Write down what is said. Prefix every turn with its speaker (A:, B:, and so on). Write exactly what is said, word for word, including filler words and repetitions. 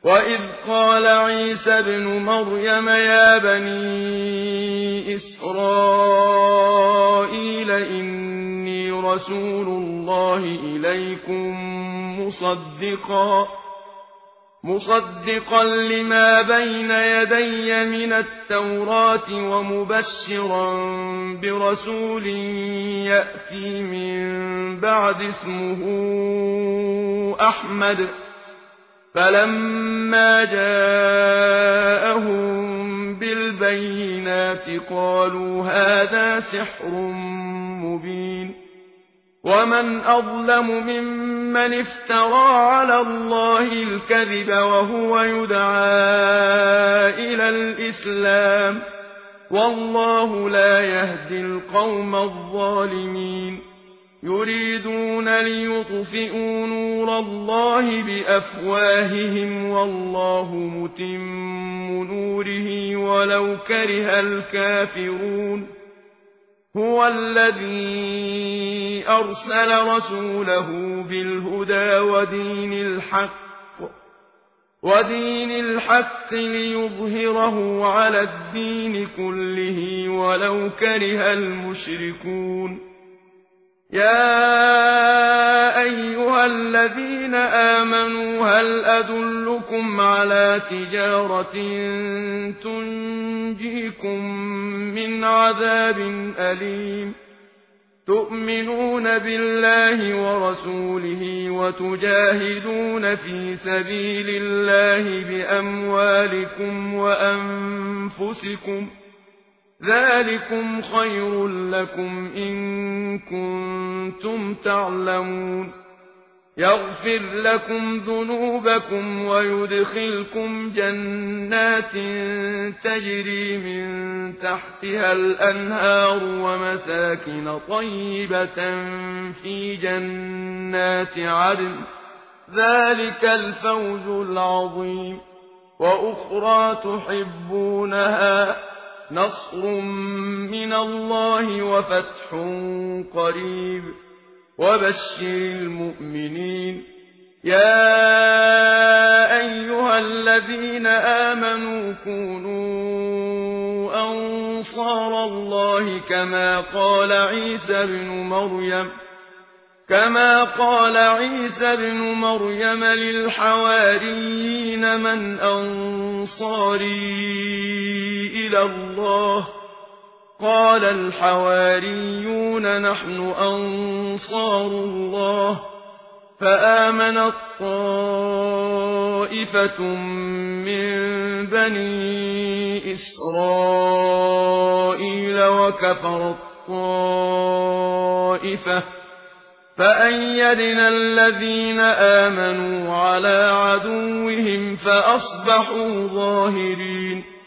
A: وإذ قال عيسى ابن مريم يا بني إسرائيل إني رسول الله إليكم مصدقا مصدقا لما بين يدي من التوراة ومبشرا برسول يأتي من بعد اسمه أحمد فلما جاءهم بالبينات قالوا هذا سحر مبين ومن أظلم ممن افترى على الله الكذب وهو يدعى إلى الإسلام والله لا يهدي القوم الظالمين يريدون ليطفئوا نور الله بأفواههم والله متم نوره ولو كره الكافرون هو الذي أرسل رسوله بالهدى ودين الحق ودين الحق ليظهره على الدين كله ولو كره المشركون يا أيها الذين آمنوا هل أدلكم على تجارة تنجيكم من عذاب أليم تؤمنون بالله ورسوله وتجاهدون في سبيل الله بأموالكم وأنفسكم ذلكم خير لكم إن كنتم تعلمون يغفر لكم ذنوبكم ويدخلكم جنات تجري من تحتها الأنهار ومساكن طيبة في جنات عدن ذلك الفوز العظيم وأخرى تحبونها نصر من الله وفتح قريب وبشر المؤمنين يا أيها الذين آمنوا كونوا أنصار الله كما قال عيسى بن مريم كما قال عيسى بن مريم للحواريين من أنصاري إلى الله قال الحواريون نحن أنصار الله فآمنت طائفة من بني إسرائيل وكفرت طائفة فأيدنا الذين آمنوا على عدوهم فأصبحوا ظاهرين